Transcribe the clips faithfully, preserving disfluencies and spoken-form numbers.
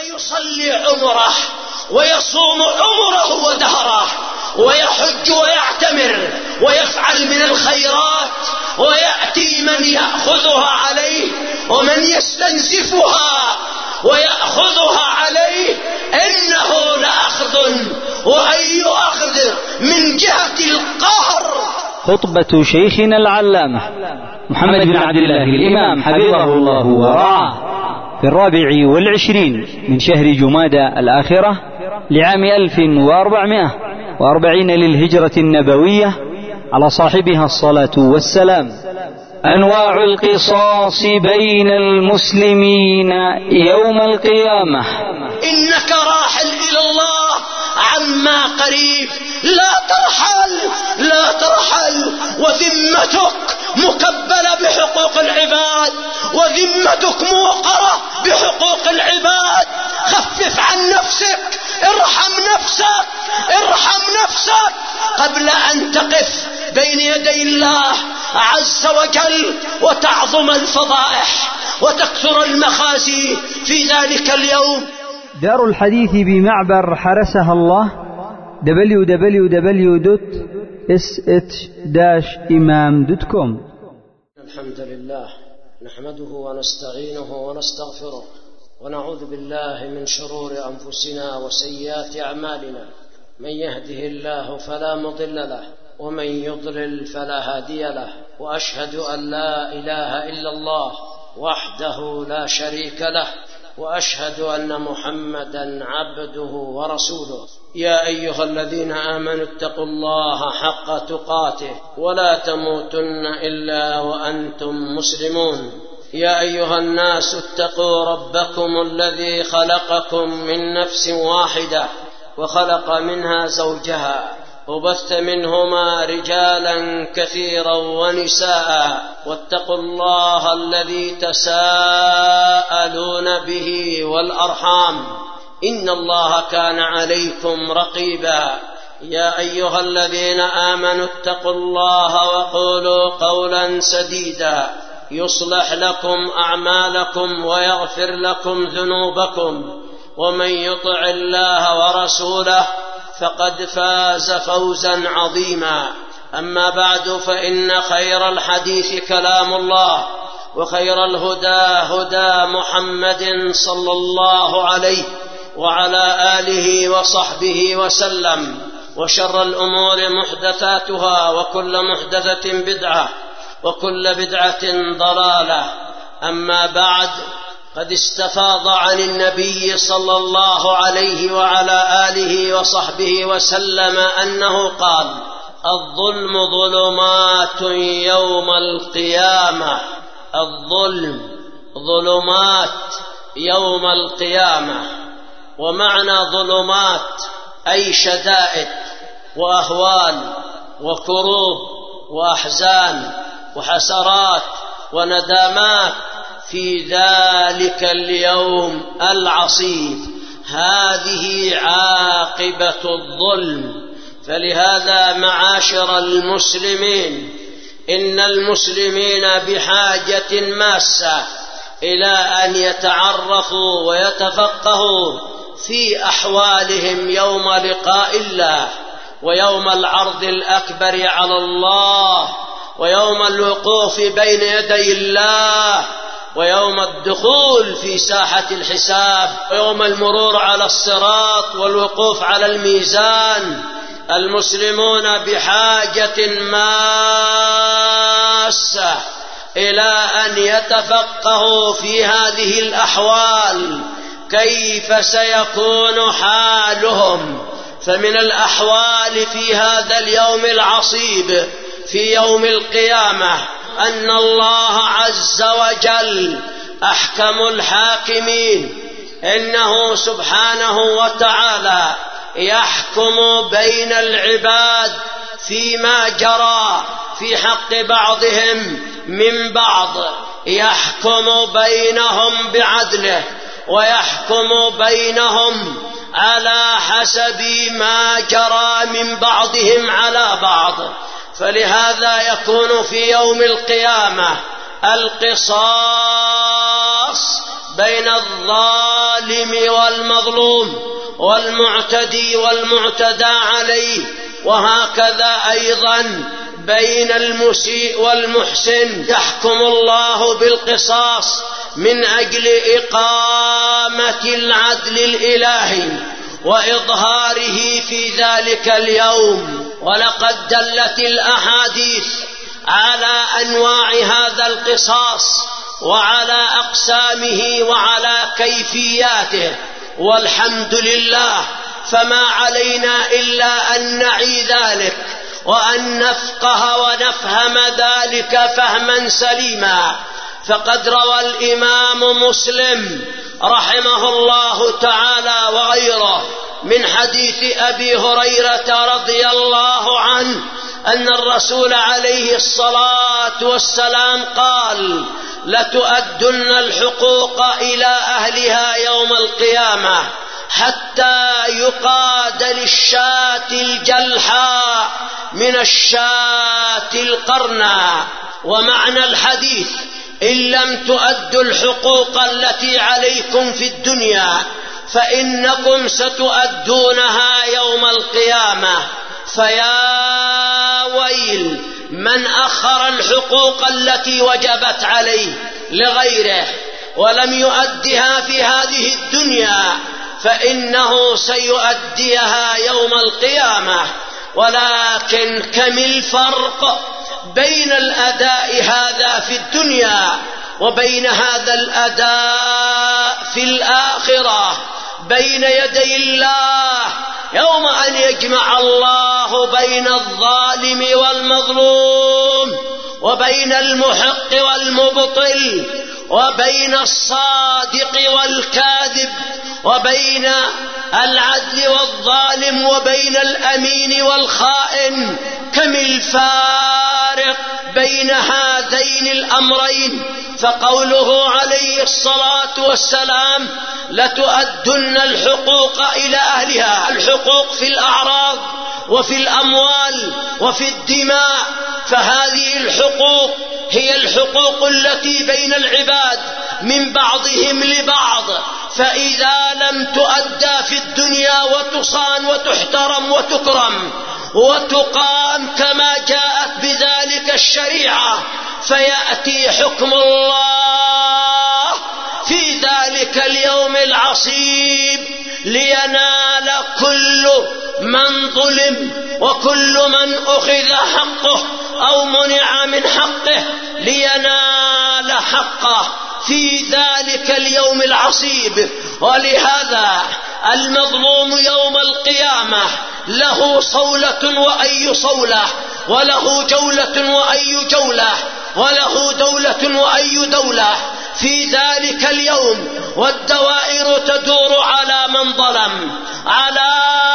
ويصلي عمره ويصوم عمره ودهره ويحج ويعتمر ويفعل من الخيرات، ويأتي من يأخذها عليه ومن يستنزفها ويأخذها عليه، إنه لأخذ وأي أخذ من جهة القهر. خطبة شيخنا العلامة محمد بن عبد الله الإمام حفظه الله ورعاه في الرابع والعشرين من شهر جمادى الآخرة لعام ألف وأربعمائة وأربعين للهجرة النبوية على صاحبها الصلاة والسلام. أنواع القصاص بين المسلمين يوم القيامة. إنك راحل إلى الله عما قريب، لا ترحل لا ترحل، وذمتك مكبلة بحقوق العباد، وذمتك موقرة بحقوق العباد. خفف عن نفسك، ارحم نفسك ارحم نفسك قبل أن تقف بين يدي الله عز وجل وتعظم الفضائح وتكثر المخازي في ذلك اليوم. دار الحديث بمعبر حرسها الله دبليو دبليو دبليو دوت اس اتش داش إمام دوت كوم. الحمد لله نحمده ونستعينه ونستغفره ونعوذ بالله من شرور أنفسنا وسيئات أعمالنا. من يهده الله فلا مضل له ومن يضلل فلا هادي له، وأشهد أن لا إله إلا الله وحده لا شريك له، وأشهد أن محمدا عبده ورسوله. يا أيها الذين آمنوا اتقوا الله حق تقاته ولا تموتن إلا وأنتم مسلمون. يا أيها الناس اتقوا ربكم الذي خلقكم من نفس واحدة وخلق منها زوجها وبث منهما رجالا كثيرا ونساء، واتقوا الله الذي تساءلون به والأرحام إن الله كان عليكم رقيبا. يا أيها الذين آمنوا اتقوا الله وقولوا قولا سديدا يصلح لكم أعمالكم ويغفر لكم ذنوبكم، ومن يطع الله ورسوله فقد فاز فوزا عظيما. أما بعد، فإن خير الحديث كلام الله، وخير الهدى هدى محمد صلى الله عليه وعلى آله وصحبه وسلم، وشر الأمور محدثاتها، وكل محدثة بدعة، وكل بدعة ضلالة. أما بعد، قد استفاض عن النبي صلى الله عليه وعلى آله وصحبه وسلم أنه قال: الظلم ظلمات يوم القيامة. الظلم ظلمات يوم القيامة. ومعنى ظلمات أي شدائد وأهوال وكروب وأحزان وحسرات وندامات في ذلك اليوم العصيب. هذه عاقبة الظلم. فلهذا معاشر المسلمين، إن المسلمين بحاجة ماسة إلى أن يتعرفوا ويتفقهوا في أحوالهم يوم لقاء الله، ويوم العرض الأكبر على الله، ويوم الوقوف بين يدي الله، ويوم الدخول في ساحة الحساب، ويوم المرور على الصراط والوقوف على الميزان. المسلمون بحاجة ماسة إلى أن يتفقهوا في هذه الأحوال، كيف سيكون حالهم. فمن الأحوال في هذا اليوم العصيب، في يوم القيامة، أن الله عز وجل أحكم الحاكمين. إنه سبحانه وتعالى يحكم بين العباد فيما جرى في حق بعضهم من بعض، يحكم بينهم بعدله، ويحكم بينهم على حسب ما جرى من بعضهم على بعض. فلهذا يكون في يوم القيامة القصاص بين الظالم الظالم والمظلوم والمعتدي والمعتدى عليه، وهكذا أيضا بين المسيء والمحسن يحكم الله بالقصاص من أجل إقامة العدل الإلهي وإظهاره في ذلك اليوم. ولقد دلت الأحاديث على أنواع هذا القصاص وعلى أقسامه وعلى كيفياته، والحمد لله، فما علينا إلا أن نعي ذلك وأن نفقه ونفهم ذلك فهما سليما. فقد روى الإمام مسلم رحمه الله تعالى وغيره من حديث أبي هريرة رضي الله عنه أن الرسول عليه الصلاة والسلام قال: لتؤدن الحقوق إلى أهلها يوم القيامة حتى يقاد للشاة الجلحاء من الشاة القرناء. ومعنى الحديث: إن لم تؤدوا الحقوق التي عليكم في الدنيا فإنكم ستؤدونها يوم القيامة. فيا ويل من أخر الحقوق التي وجبت عليه لغيره ولم يؤدها في هذه الدنيا، فإنه سيؤديها يوم القيامة. ولكن كم الفرق بين الأداء هذا في الدنيا وبين هذا الأداء في الآخرة بين يدي الله يوم أن يجمع الله بين الظالم والمظلوم وبين المحق والمبطل وبين الصادق والكاذب وبين العدل والظالم وبين الأمين والخائن. كم الفارق بين هذين الأمرين. فقوله عليه الصلاة والسلام: لتؤدن الحقوق إلى أهلها، الحقوق في الأعراض وفي الأموال وفي الدماء. فهذه الحقوق هي الحقوق التي بين العباد من بعضهم لبعض، فإذا لم تؤدى في الدنيا وتصان وتحترم وتكرم وتقام كما جاءت بذلك الشريعة، فيأتي حكم الله في ذلك اليوم العصيب لينال كل من ظلم وكل من أخذ حقه أو منع من حقه لينال حقه في ذلك اليوم العصيب. ولهذا المظلوم يوم القيامة له صولة وأي صولة، وله جولة وأي جولة، وله دولة وأي دولة في ذلك اليوم، والدوائر تدور على من ظلم، على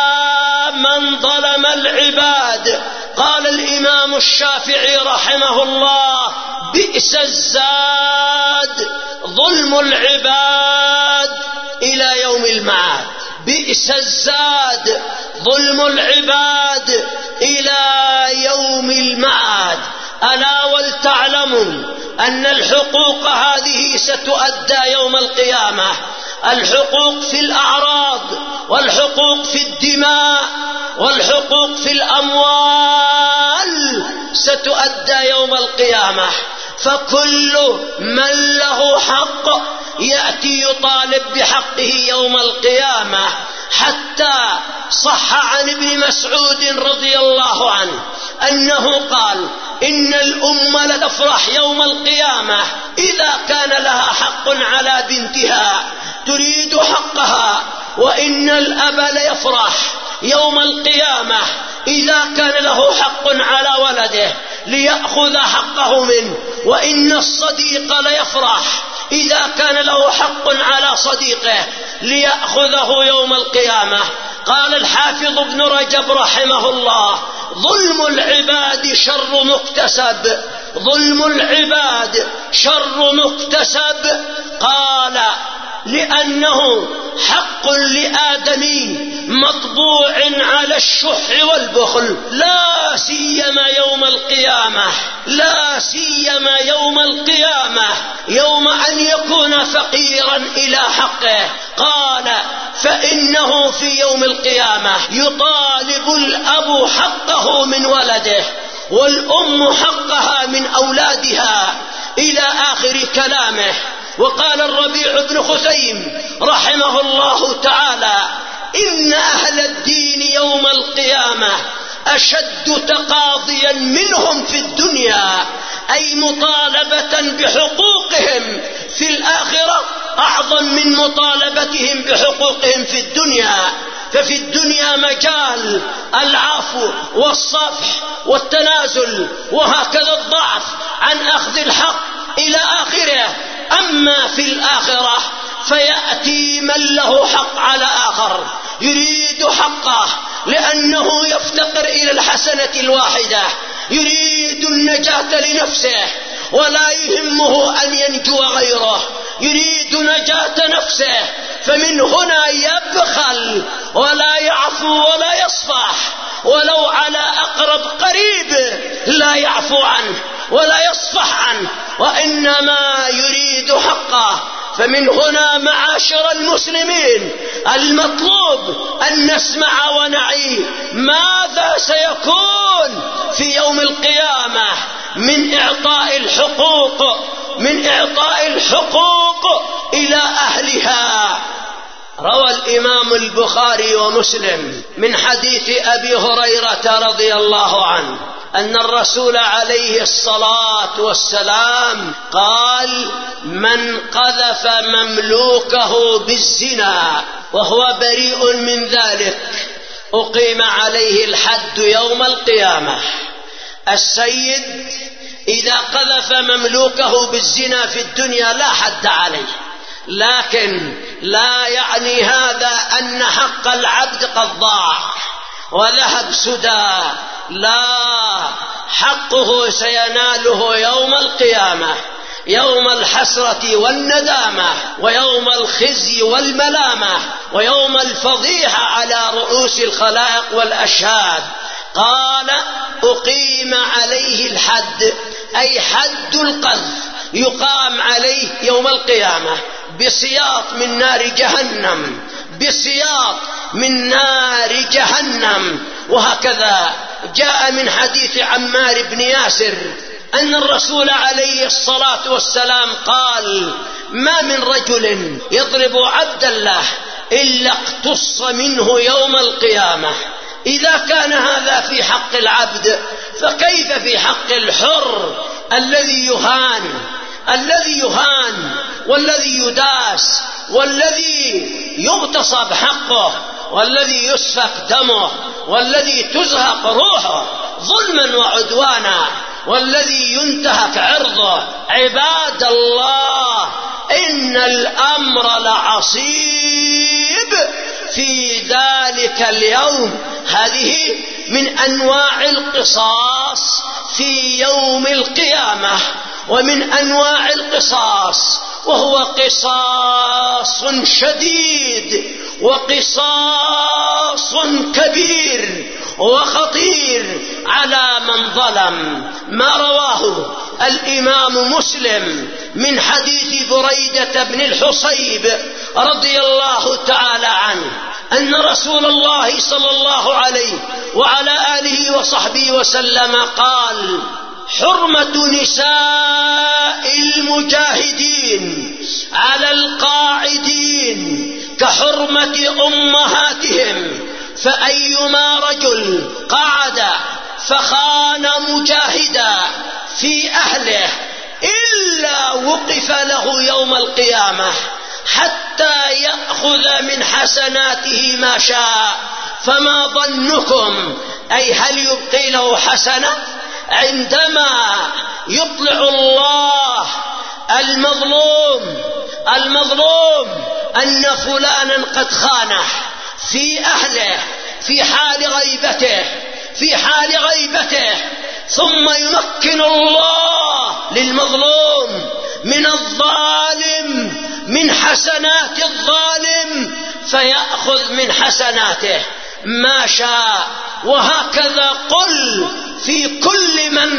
من ظلم العباد. قال الإمام الشافعي رحمه الله: بئس الزاد ظلم العباد إلى يوم المعاد. بئس الزاد ظلم العباد إلى يوم المعاد. ألا ولتعلموا أن الحقوق هذه ستؤدى يوم القيامة، الحقوق في الأعراض والحقوق في الدماء والحقوق في الأموال ستؤدى يوم القيامة. فكل من له حق يأتي يطالب بحقه يوم القيامة. حتى صح عن ابن مسعود رضي الله عنه أنه قال: إن الأمة لتفرح يوم القيامة إذا كان لها حق على بنتها تريد حقها، وإن الأب ليفرح يوم القيامة إذا كان له حق على ولده ليأخذ حقه منه، وإن الصديق ليفرح إذا كان له حق على صديقه ليأخذه يوم القيامة. قال الحافظ ابن رجب رحمه الله: ظلم العباد شر مكتسب، ظلم العباد شر مكتسب. قال: لأنه حق لآدمي مطبوع على الشح والبخل، لا سيما يوم القيامة، لا سيما يوم القيامة، يوم أن يكون فقيرا إلى حقه. قال: فإنه في يوم القيامة يطالب الأب حقه من ولده، والأم حقها من أولادها، إلى آخر كلامه. وقال الربيع بن خثيم رحمه الله تعالى: إن أهل الدين يوم القيامة أشد تقاضيا منهم في الدنيا، أي مطالبة بحقوقهم في الآخرة أعظم من مطالبتهم بحقوقهم في الدنيا. ففي الدنيا مجال العفو والصفح والتنازل، وهكذا الضعف عن أخذ الحق إلى آخره. أما في الآخرة فيأتي من له حق على آخر يريد حقه، لأنه يفتقر إلى الحسنة الواحدة، يريد النجاة لنفسه ولا يهمه أن ينجو غيره، يريد نجاة نفسه، فمن هنا يبخل ولا يعفو ولا يصفح، ولو على أقرب قريب لا يعفو عنه ولا يصفح عنه، وإنما يريد حقه. فمن هنا معاشر المسلمين المطلوب أن نسمع ونعي ماذا سيكون في يوم القيامة من إعطاء الحقوق، من إعطاء الحقوق إلى أهلها. روى الإمام البخاري ومسلم من حديث أبي هريرة رضي الله عنه أن الرسول عليه الصلاة والسلام قال: من قذف مملوكه بالزنا وهو بريء من ذلك أقيم عليه الحد يوم القيامة. السيد إذا قذف مملوكه بالزنا في الدنيا لا حد عليه، لكن لا يعني هذا أن حق العبد قد ضاع وذهب سدى، لا، حقه سيناله يوم القيامة، يوم الحسرة والندامة، ويوم الخزي والملامة، ويوم الفضيحة على رؤوس الخلائق والأشهاد. قال: أقيم عليه الحد، أي حد القذف يقام عليه يوم القيامة بسياط من نار جهنم، بسياط من نار جهنم. وهكذا جاء من حديث عمار بن ياسر أن الرسول عليه الصلاة والسلام قال: ما من رجل يضرب عبدا له إلا اقتص منه يوم القيامة. إذا كان هذا في حق العبد فكيف في حق الحر الذي يهان، الذي يهان والذي يداس والذي يغتصب حقه والذي يسفك دمه والذي تزهق روحه ظلما وعدوانا والذي ينتهك عرضه. عباد الله، إن الأمر لعصيب في ذلك اليوم. هذه من أنواع القصاص في يوم القيامة، ومن أنواع القصاص، وهو قصاص شديد وقصاص كبير وخطير على من ظلم. ما رواه الإمام مسلم من حديث بريدة بن الحصيب رضي الله تعالى عنه أن رسول الله صلى الله عليه وعلى آله وصحبه وسلم قال: حرمة نساء المجاهدين على القاعدين كحرمة أمهاتهم، فأيما رجل قعد فخان مجاهدا في أهله إلا وقف له يوم القيامة حتى يأخذ من حسناته ما شاء. فما ظنكم، أي هل يبقي له حسنة عندما يطلع الله المظلوم المظلوم أن فلانا قد خانه في أهله في حال غيبته في حال غيبته ثم يمكن الله للمظلوم من الظالم من حسنات الظالم فيأخذ من حسناته ما شاء. وهكذا قل في كل من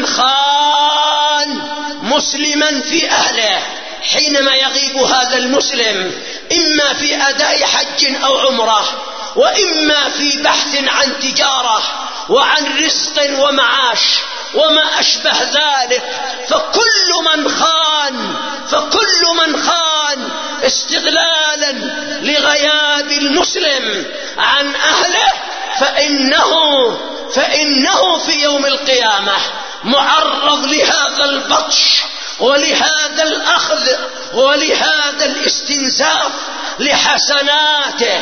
خان مسلما في أهله حينما يغيب هذا المسلم، إما في أداء حج أو عمره، وإما في بحث عن تجارة وعن رزق ومعاش وما أشبه ذلك، فكل من خان فكل من خان استغلالا لغياب المسلم عن أهله فإنه فإنه في يوم القيامة معرض لهذا البطش ولهذا الأخذ ولهذا الاستنزاف لحسناته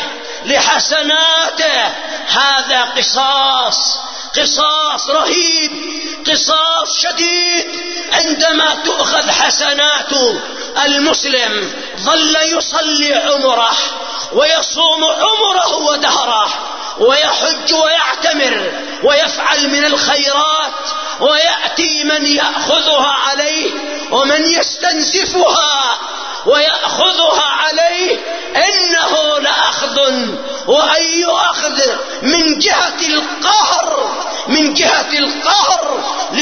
لحسناته هذا قصاص قصاص رهيب، قصاص شديد. عندما تؤخذ حسنات المسلم ظل يصلي عمره ويصوم عمره ودهره ويحج ويعتمر ويفعل من الخيرات، ويأتي من يأخذها عليه ومن يستنزفها ويأخذها عليه، إنه لأخذ وأي أخذ من جهة القهر من جهة القهر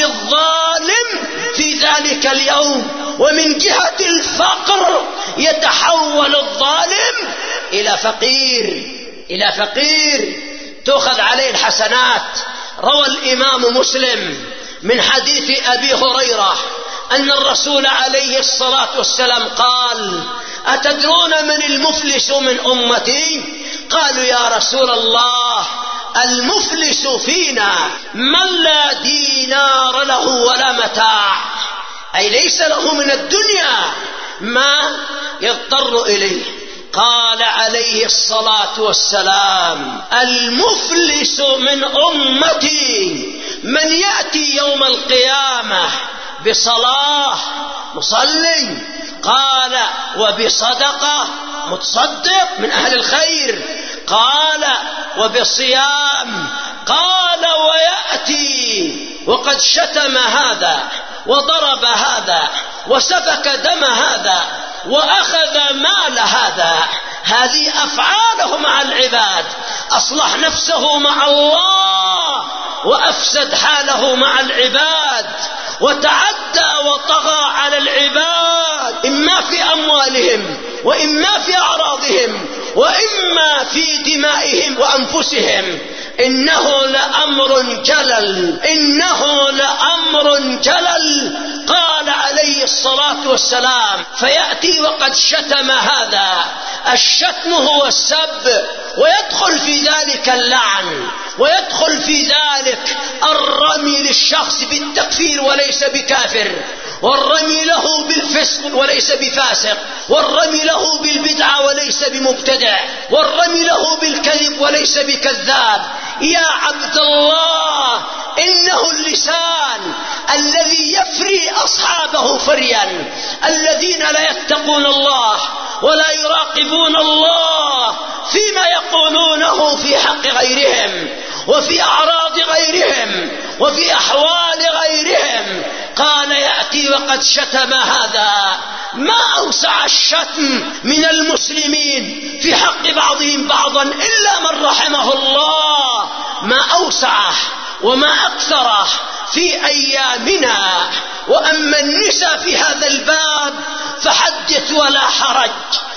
للظالم في ذلك اليوم، ومن جهة الفقر يتحول الظالم إلى فقير إلى فقير تأخذ عليه الحسنات. روى الإمام مسلم من حديث أبي هريرة أن الرسول عليه الصلاة والسلام قال: أتدرون من المفلس من أمتي؟ قالوا يا رسول الله المفلس فينا من لا دينار له ولا متاع، أي ليس له من الدنيا ما يضطر إليه. قال عليه الصلاة والسلام: المفلس من أمتي من يأتي يوم القيامة بصلاة مصلي، قال وبصدقة متصدق من أهل الخير، قال وبصيام، قال ويأتي وقد شتم هذا وضرب هذا وسفك دم هذا وأخذ مال هذا. هذه أفعاله مع العباد، أصلح نفسه مع الله وأفسد حاله مع العباد، وتعدى وطغى على العباد، إما في أموالهم وإما في أعراضهم وإما في دمائهم وأنفسهم. إنه لأمر جلل إنه لأمر جلل. قال عليه الصلاة والسلام: فيأتي وقد شتم هذا. الشتم هو السب، ويدخل في ذلك اللعن، ويدخل في ذلك الرمي للشخص بالتكفير وليس بكافر، والرمي له بالفسق وليس بفاسق، والرمي له بالبدعة وليس بمبتدع، والرمي له بالكذب وليس بكذاب. يا عبد الله، إنه اللسان الذي يفري أصحابه فريا، الذين لا يتقون الله ولا يراقبون الله فيما يقولونه في حق غيرهم وفي أعراض غيرهم وفي أحوال غيرهم. قال: يأتي وقد شتم هذا. ما أوسع الشتم من المسلمين في حق بعضهم بعضا إلا من رحمه الله، ما أوسعه وما أكثره في أيامنا. وأما النساء في هذا الباب فحدث ولا حرج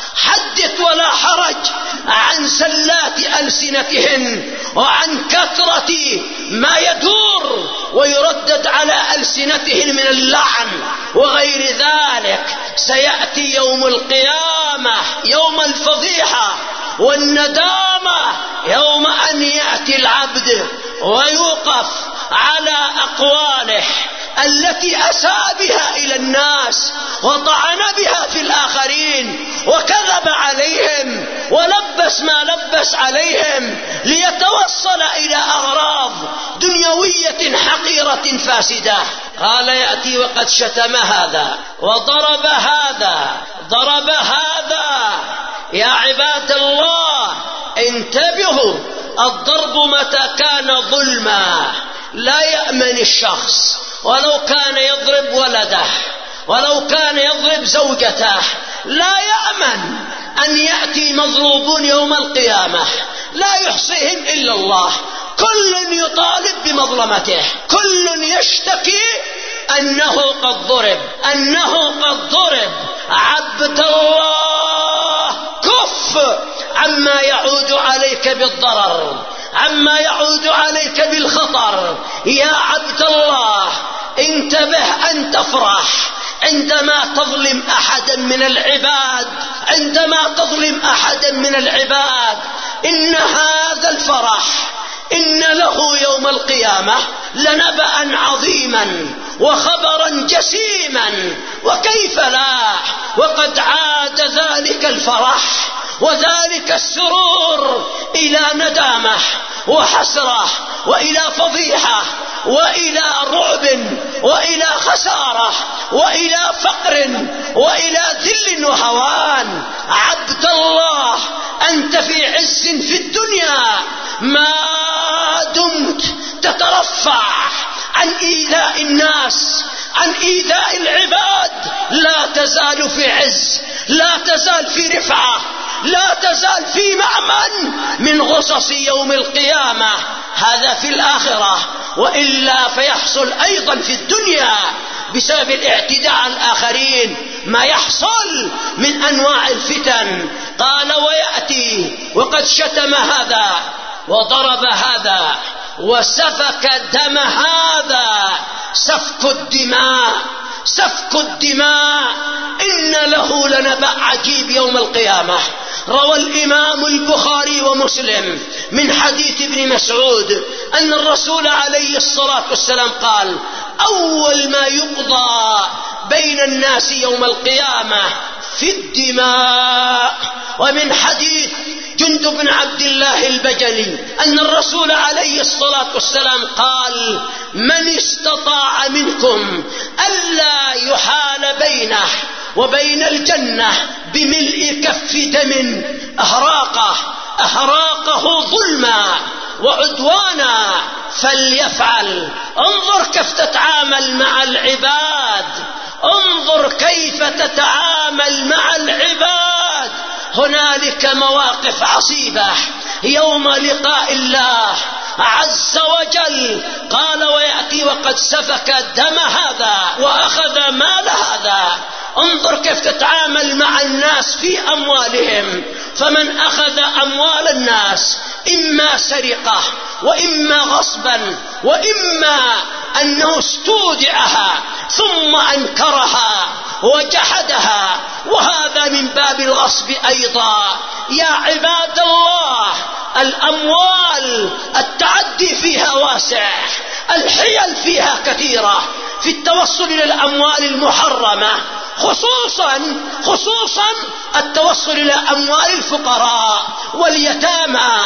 حدث ولا حرج عن سلات ألسنتهن وعن كثرة ما يدور ويردد على ألسنتهن من اللعن وغير ذلك. سيأتي يوم القيامة، يوم الفضيحة والندامة، يوم أن يأتي العبد ويوقف على أقواله التي أساء بها إلى الناس وطعن بها في الآخرين وكذب عليهم ولبس ما لبس عليهم ليتوصل إلى أغراض دنيوية حقيرة فاسدة. قال: يأتي وقد شتم هذا وضرب هذا ضرب هذا. يا عباد الله، انتبهوا، الضرب متى كان ظلما لا يأمن الشخص، ولو كان يضرب ولده ولو كان يضرب زوجته لا يأمن أن يأتي يأتي مضروبون يوم القيامة لا يحصيهم إلا الله، كل يطالب بمظلمته، كل يشتكي أنه قد ضرب، أنه قد ضرب. عبد الله كف عما يعود عليك بالضرر، عما يعود عليك بالخطر. يا عبد الله انتبه أن تفرح عندما تظلم أحدا من العباد، عندما تظلم أحدا من العباد. إن هذا الفرح إن له يوم القيامة لنبأ عظيما وخبرا جسيما، وكيف لا وقد عاد ذلك الفرح وذلك السرور إلى ندامة وحسرة وإلى فضيحة وإلى رعب وإلى خسارة وإلى فقر وإلى ذل وهوان. عبد الله أنت في عز في الدنيا ما دمت تترفع عن إيذاء الناس، عن إيذاء العباد، لا تزال في عز، لا تزال في رفعة، لا تزال في مأمن من غصص يوم القيامة. هذا في الآخرة، وإلا فيحصل أيضا في الدنيا بسبب الاعتداء على الآخرين ما يحصل من أنواع الفتن. قال ويأتي وقد شتم هذا وضرب هذا وسفك دم هذا. سفك الدماء، سفك الدماء إن له لنبأ عجيب يوم القيامة. روى الإمام البخاري ومسلم من حديث ابن مسعود أن الرسول عليه الصلاة والسلام قال: أول ما يقضى بين الناس يوم القيامة في الدماء. ومن حديث جندب بن عبد الله البجلي أن الرسول عليه الصلاة والسلام قال: من استطاع منكم ألا يحال بينه وبين الجنة بملء كف دم أهراقه أهراقه ظلما وعدوانا فليفعل. انظر كيف تتعامل مع العباد، انظر كيف تتعامل مع العباد. هنالك مواقف عصيبة يوم لقاء الله عز وجل. قال ويأتي وقد سفك دم هذا وأخذ مال هذا. انظر كيف تتعامل مع الناس في أموالهم. فمن أخذ أموال الناس إما سرقة وإما غصبا وإما أنه استودعها ثم أنكرها وجحدها، وهذا من باب الغصب أيضا. يا عباد الله الأموال التعدي فيها واسع، الحيل فيها كثيرة في التوصل إلى الأموال المحرمة، خصوصا خصوصا التوصل إلى أموال الفقراء واليتامى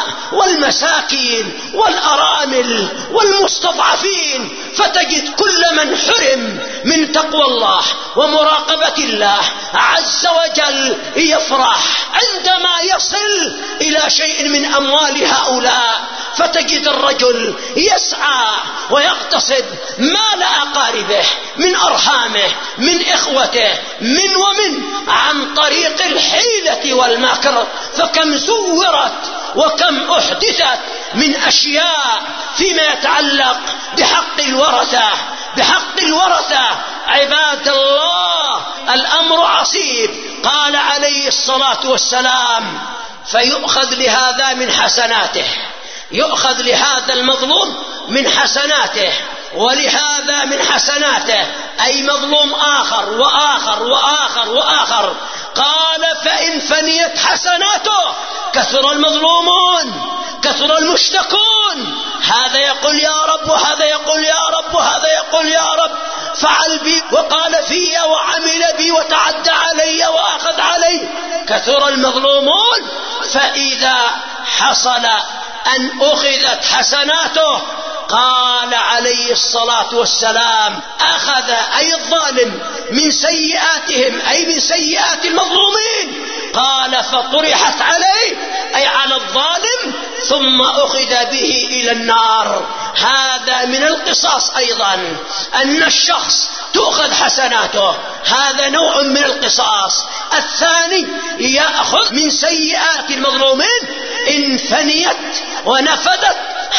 والمساكين والأرامل والمستضعفين. فتجد كل من حرم من تقوى الله ومراقبة الله عز وجل يفرح عندما يصل إلى شيء من أموال هؤلاء. فتجد الرجل يسعى ويغتصب مال أقاربه من أرحامه من إخوته من ومن عن طريق الحيلة والمكر. فكم زورت وكم أحدثت من أشياء فيما يتعلق بحق الورثة، بحق الورثة. عباد الله الأمر عصيب. قال عليه الصلاة والسلام: فيؤخذ لهذا من حسناته، يؤخذ لهذا المظلوم من حسناته ولهذا من حسناته، أي مظلوم آخر وآخر وآخر وآخر. قال: فإن فنيت حسناته كثر المظلومون كثر المشتكون. هذا يقول يا رب وهذا يقول يا رب وهذا يقول يا رب، فعل بي وقال في وعمل بي وتعدى علي وأخذ علي. كثر المظلومون. فإذا حصل أن أخذت حسناته قال عليه الصلاة والسلام: أخذ أي الظالم من سيئاتهم أي من سيئات المظلومين. قال: فطرحت عليه أي على الظالم ثم أخذ به إلى النار. هذا من القصاص أيضا، أن الشخص تؤخذ حسناته. هذا نوع من القصاص. الثاني يأخذ من سيئات المظلومين إن فنيت ونفدت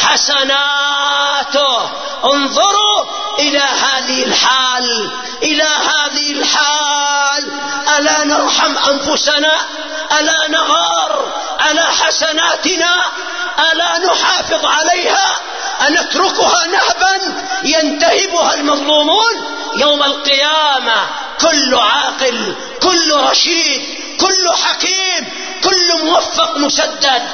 حسناته. انظروا إلى هذه الحال، إلى هذه الحال. ألا نرحم أنفسنا؟ ألا نغار على حسناتنا؟ ألا نحافظ عليها؟ أنتركها نهبا ينتهبها المظلومون؟ يوم القيامة كل عاقل، كل رشيد، كل حكيم، كل موفق مسدد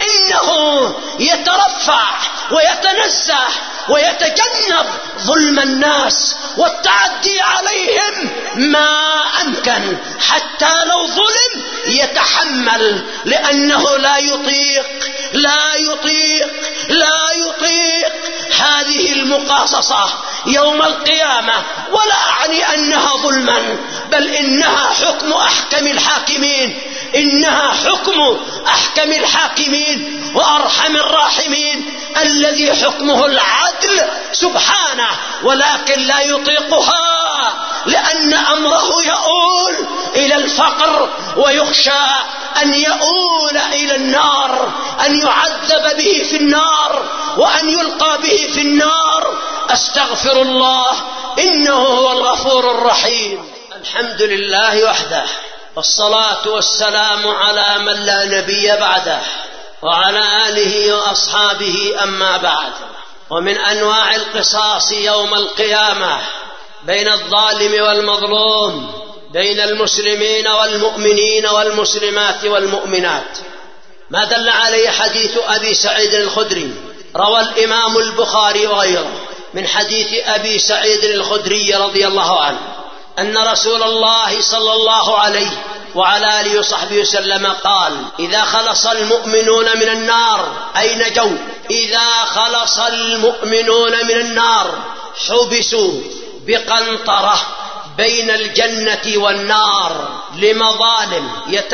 إنه يترفع ويتنزه ويتجنب ظلم الناس والتعدي عليهم ما أمكن، حتى لو ظلم يتحمل، لأنه لا يطيق لا يطيق لا يطيق هذه المقاصصة يوم القيامة. ولا أعني أنها ظلما، بل إنها حكم أحكم الحاكمين، إنها حكم أحكم الحاكمين وأرحم الراحمين الذي حكمه العدل سبحانه، ولكن لا يطيقها لأن أمره يؤول إلى الفقر، ويخشى أن يؤول إلى النار، أن يعذب به في النار وأن يلقى به في النار. أستغفر الله إنه هو الغفور الرحيم. الحمد لله وحده، والصلاة والسلام على من لا نبي بعده، وعلى آله وأصحابه. أما بعد، ومن أنواع القصاص يوم القيامة بين الظالم والمظلوم، بين المسلمين والمؤمنين والمسلمات والمؤمنات، ما دل عليه حديث أبي سعيد الخدري. روى الإمام البخاري وغيره من حديث أبي سعيد الخدري رضي الله عنه أن رسول الله صلى الله عليه وعلى آله وصحبه وسلم قال: إذا خلص المؤمنون من النار، أي نجوا، إذا خلص المؤمنون من النار حبسوا بقنطرة بين الجنة والنار لمظالم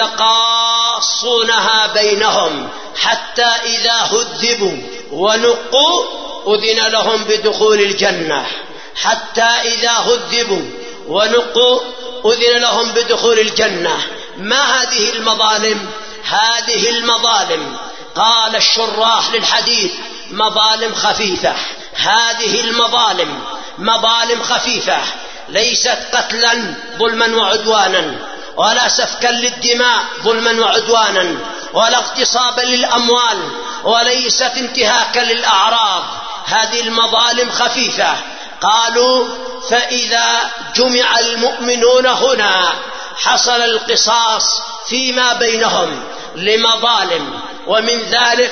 يتقاصونها بينهم، حتى إذا هذبوا ونقوا أذن لهم بدخول الجنة. حتى إذا هذبوا ونقوا أذن لهم بدخول الجنة. ما هذه المظالم؟ هذه المظالم قال الشراح للحديث مظالم خفيفة. هذه المظالم مظالم خفيفة، ليست قتلا ظلما وعدوانا، ولا سفكا للدماء ظلما وعدوانا، ولا اغتصابا للأموال، وليست انتهاكا للأعراض. هذه المظالم خفيفة. قالوا: فإذا جمع المؤمنون هنا حصل القصاص فيما بينهم لمظالم. ومن ذلك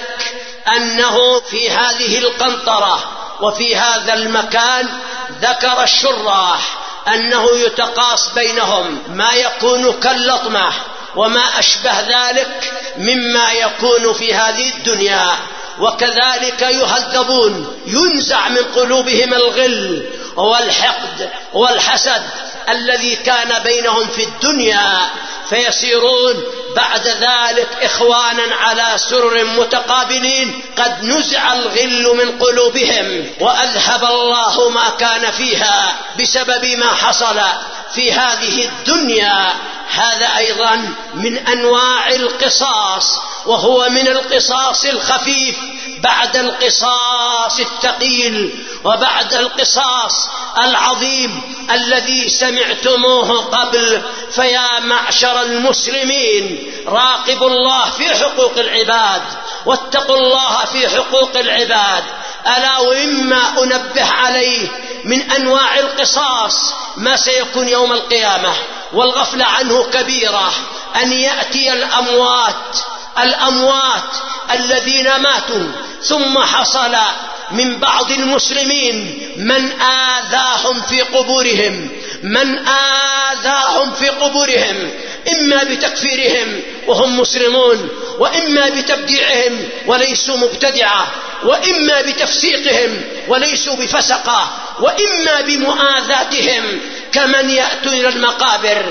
أنه في هذه القنطرة وفي هذا المكان ذكر الشراح أنه يتقاص بينهم ما يكون كاللطمة وما أشبه ذلك مما يكون في هذه الدنيا. وكذلك يهذبون، ينزع من قلوبهم الغل والحقد والحسد الذي كان بينهم في الدنيا، فيصيرون بعد ذلك إخوانا على سرر متقابلين، قد نزع الغل من قلوبهم وأذهب الله ما كان فيها بسبب ما حصل في هذه الدنيا. هذا أيضا من أنواع القصاص، وهو من القصاص الخفيف بعد القصاص الثقيل وبعد القصاص العظيم الذي سمعتموه قبل. فيا معشر المسلمين، راقبوا الله في حقوق العباد، واتقوا الله في حقوق العباد. ألا وإما أنبه عليه من أنواع القصاص ما سيكون يوم القيامة، والغفلة عنه كبيرة، أن يأتي الأموات الأموات الذين ماتوا ثم حصل من بعض المسلمين من آذاهم في قبورهم من آذاهم في قبورهم إما بتكفيرهم وهم مسلمون، وإما بتبديعهم وليسوا مبتدعة، وإما بتفسيقهم وليسوا بفسقة، وإما بمؤاذاتهم كمن يأتون إلى المقابر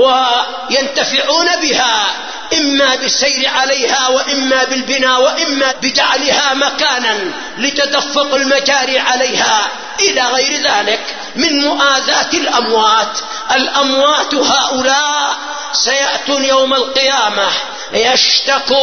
وينتفعون بها، إما بالسير عليها، وإما بالبناء، وإما بجعلها مكانا لتدفق المجاري عليها إلى غير ذلك. من مؤاذاة الأموات. الأموات هؤلاء سيأتون يوم القيامة يشتكون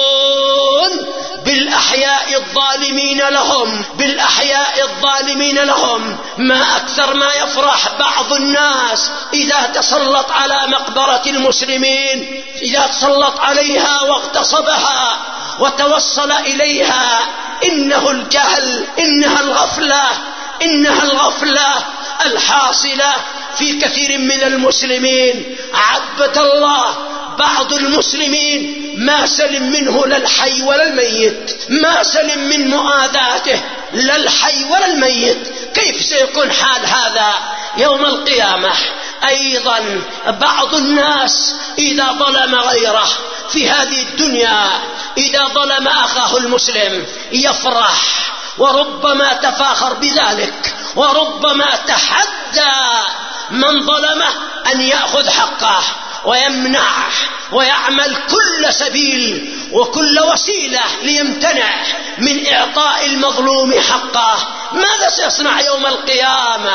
بالأحياء الظالمين لهم بالأحياء الظالمين لهم. ما أكثر ما يفرح بعض الناس إذا تسلط على مقبرة المسلمين، إذا تسلط عليها واغتصبها وتوصل إليها. إنه الجهل، إنها الغفلة، إنها الغفلة الحاصلة في كثير من المسلمين. عبد الله بعض المسلمين ما سلم منه لا الحي ولا الميت، ما سلم من مؤاذاته لا الحي ولا الميت. كيف سيكون حال هذا يوم القيامة؟ أيضا بعض الناس إذا ظلم غيره في هذه الدنيا، إذا ظلم أخاه المسلم يفرح، وربما تفاخر بذلك، وربما تحدى من ظلمه أن يأخذ حقه ويمنعه ويعمل كل سبيل وكل وسيلة ليمتنع من إعطاء المظلوم حقه. ماذا سيصنع يوم القيامة؟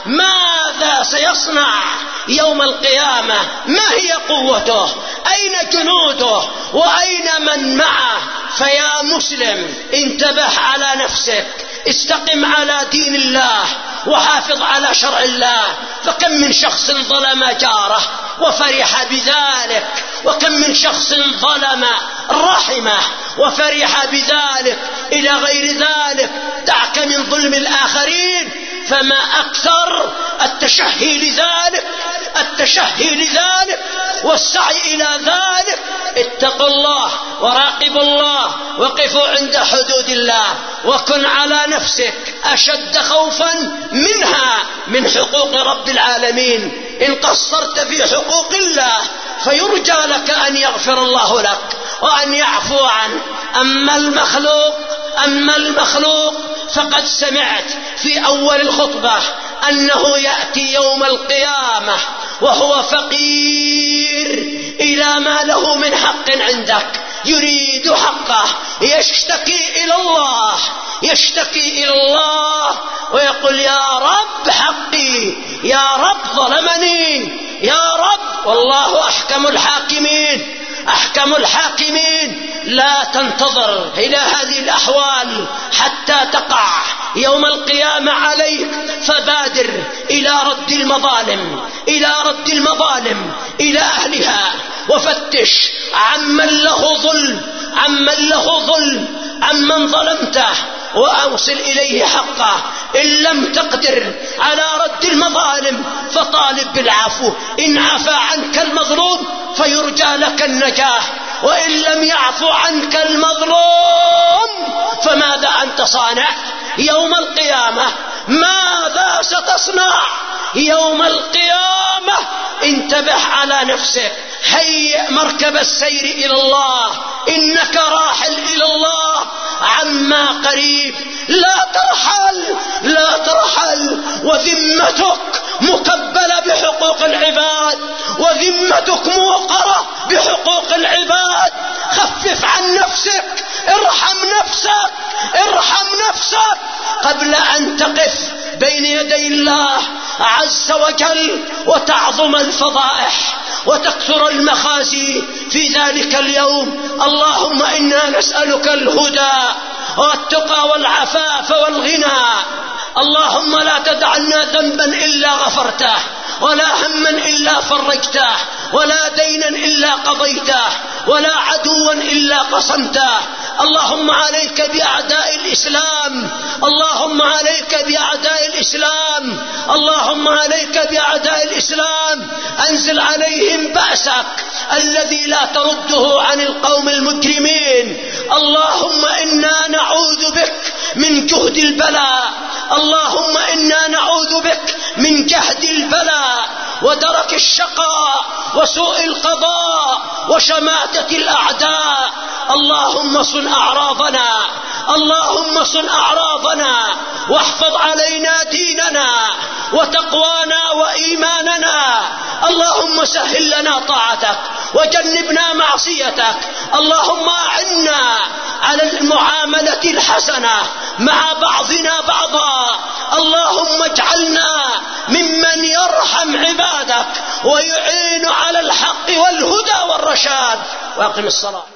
ماذا سيصنع يوم القيامة؟ ما هي قوته؟ أين جنوده؟ وأين من معه؟ فيا مسلم انتبه على نفسك، استقم على دين الله وحافظ على شرع الله. فكم من شخص ظلم جاره وفرح بذلك، وكم من شخص ظلم رحمه وفرح بذلك، إلى غير ذلك. دعك من ظلم الآخرين، فما أكثر التشهي لذلك التشهي لذلك والسعي إلى ذلك. اتقوا الله وراقبوا الله، وقفوا عند حدود الله، وكن على نفسك أشد خوفا منها من حقوق رب العالمين. إن قصرت في حقوق الله فيرجى لك أن يغفر الله لك وأن يعفو عنك. أما المخلوق أما المخلوق فقد سمعت في أول الخطبة أنه يأتي يوم القيامة وهو فقير إلى ما له من حق عندك، يريد حقه، يشتكي إلى الله يشتكي إلى الله ويقول يا رب حقي، يا رب ظلمني، يا رب. والله أحكم الحاكمين أحكم الحاكمين. لا تنتظر إلى هذه الأحوال حتى تقع يوم القيامة عليك، فبادر إلى رد المظالم إلى رد المظالم إلى أهلها، وفتش عمن له ظلم عمن له ظلم عمن ظلمته، وأوصل إليه حقه. إن لم تقدر على رد المظالم فطالب بالعفو. إن عفى عنك المظلوم فيرجى لك النجاة، وإن لم يعفو عنك المظلوم فماذا أنت صانع يوم القيامة؟ ماذا ستصنع يوم القيامة؟ انتبه على نفسك، هيئ مركب السير إلى الله، إنك راحل إلى الله عما قريب. لا ترحل لا ترحل وذمتك مكبلة بحقوق العباد، وذمتك موقرة بحقوق العباد. خفف عن نفسك، ارحم نفسك ارحم نفسك قبل أن تقف بين يدي الله عز وجل وتعظم الفضائح وتكثر المخازي في ذلك اليوم. اللهم إنا نسألك الهدى والتقى والعفاف والغنى. اللهم لا تدع لنا ذنبا إلا غفرته، ولا هما إلا فرجته، ولا دينا إلا قضيته، ولا عدوا إلا قصمته. اللهم عليك بأعداء الإسلام اللهم عليك بأعداء الإسلام اللهم عليك بأعداء الإسلام. أنزل عليهم بأسك الذي لا ترده عن القوم المجرمين. اللهم إنا نعوذ بك من جهد البلاء اللهم إنا نعوذ بك من جهد البلاء ودرك الشقاء وسوء القضاء وشماتة الأعداء. اللهم صن أعراضنا اللهم صن أعراضنا واحفظ علينا ديننا وتقوانا وإيماننا. اللهم سهل لنا طاعتك وجنبنا معصيتك. اللهم أعنا على المعاملة الحسنة مع بعضنا بعضا. اللهم اجعلنا ويعين على الحق والهدى والرشاد. وأقم الصلاة.